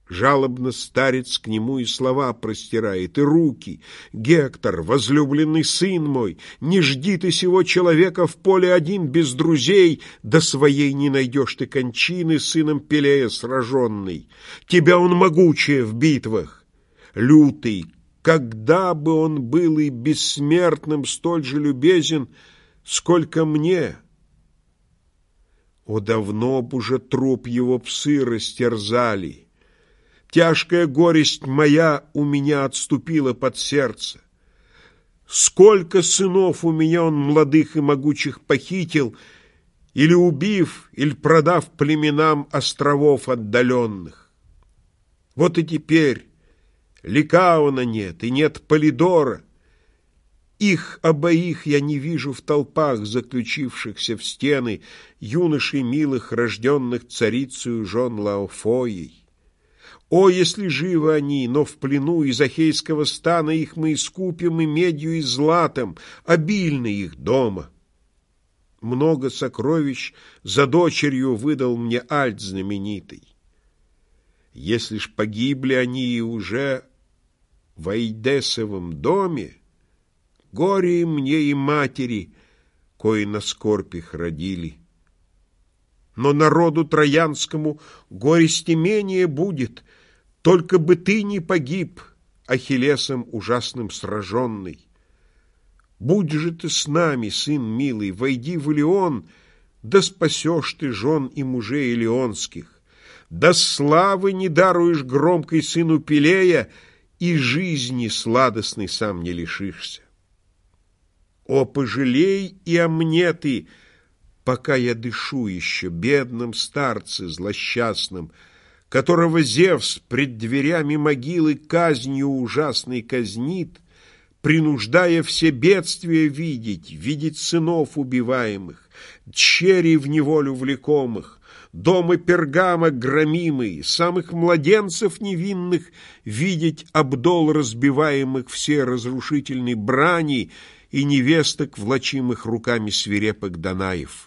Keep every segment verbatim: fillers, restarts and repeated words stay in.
Жалобно старец к нему и слова простирает, и руки. «Гектор, возлюбленный сын мой, не жди ты сего человека в поле один без друзей, до своей не найдешь ты кончины, сыном Пелея сраженный. Тебя он могучее в битвах, лютый, когда бы он был и бессмертным столь же любезен, сколько мне». О, давно б уже труп его псы растерзали. Тяжкая горесть моя у меня отступила под сердце. Сколько сынов у меня он молодых и могучих похитил, или убив, или продав племенам островов отдаленных. Вот и теперь Ликаона нет, и нет Полидора. Их обоих я не вижу в толпах, заключившихся в стены, юношей милых, рожденных царицею жен Лаофоей. О, если живы они, но в плену из ахейского стана их мы искупим и медью, и златом, обильно их дома. Много сокровищ за дочерью выдал мне Альт знаменитый. Если ж погибли они и уже в Айдесовом доме, горе мне и матери, кои на скорбь их родили. Но народу троянскому горести менее будет, только бы ты не погиб, Ахиллесом ужасным сраженный. Будь же ты с нами, сын милый, войди в Илион, да спасешь ты жен и мужей илионских, да славы не даруешь громкой сыну Пелея, и жизни сладостной сам не лишишься. О, пожалей и о мне ты, пока я дышу еще, бедном старце злосчастном, которого Зевс пред дверями могилы казнью ужасной казнит, принуждая все бедствия видеть, видеть сынов убиваемых, дщерей в неволю влекомых, дома Пергама громимый, самых младенцев невинных видеть обдол разбиваемых все разрушительной брани и невесток, влачимых руками свирепых Данаев.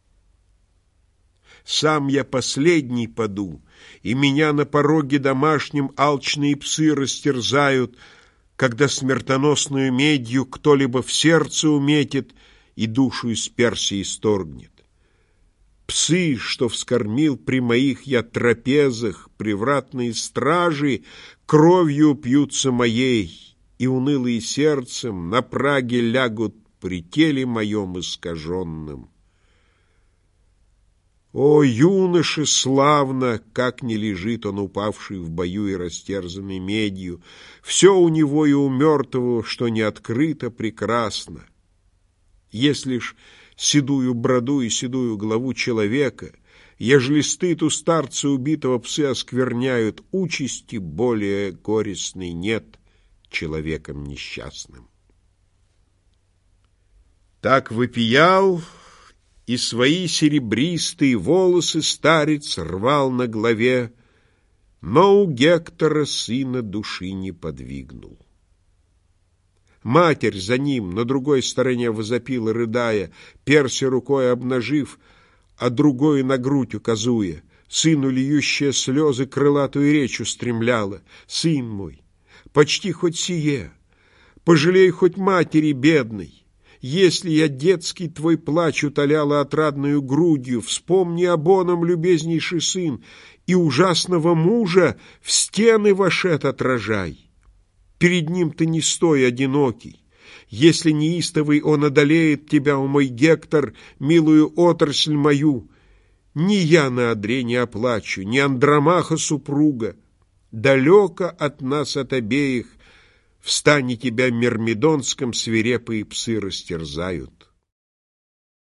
Сам я последний паду, и меня на пороге домашнем алчные псы растерзают, когда смертоносную медью кто-либо в сердце уметит и душу из Персии исторгнет. Псы, что вскормил при моих я трапезах, привратные стражи, кровью пьются моей, и унылые сердцем на праге лягут при теле моем искаженном. О, юноше славно, как не лежит он, упавший в бою и растерзанный медью, все у него и у мертвого, что не открыто, прекрасно. Если ж седую бороду и седую главу человека, ежели стыд у старца убитого псы оскверняют, участи более горестной нет человеком несчастным. Так вопиял, и свои серебристые волосы старец рвал на голове, но у Гектора сына души не подвигнул. Матерь за ним на другой стороне возопила, рыдая, перси рукой обнажив, а другой на грудь указуя, сыну льющая слезы крылатую речь устремляла: «Сын мой, почти хоть сие, пожалей хоть матери бедной. Если я детский твой плач утоляла отрадную грудью, вспомни об оном, любезнейший сын, и ужасного мужа в стены вошед отражай. Перед ним ты не стой одинокий. Если неистовый он одолеет тебя, о мой Гектор, милую отрасль мою, ни я на одре не оплачу, ни Андромаха супруга. Далеко от нас от обеих в стане тебя Мирмидонском свирепые псы растерзают».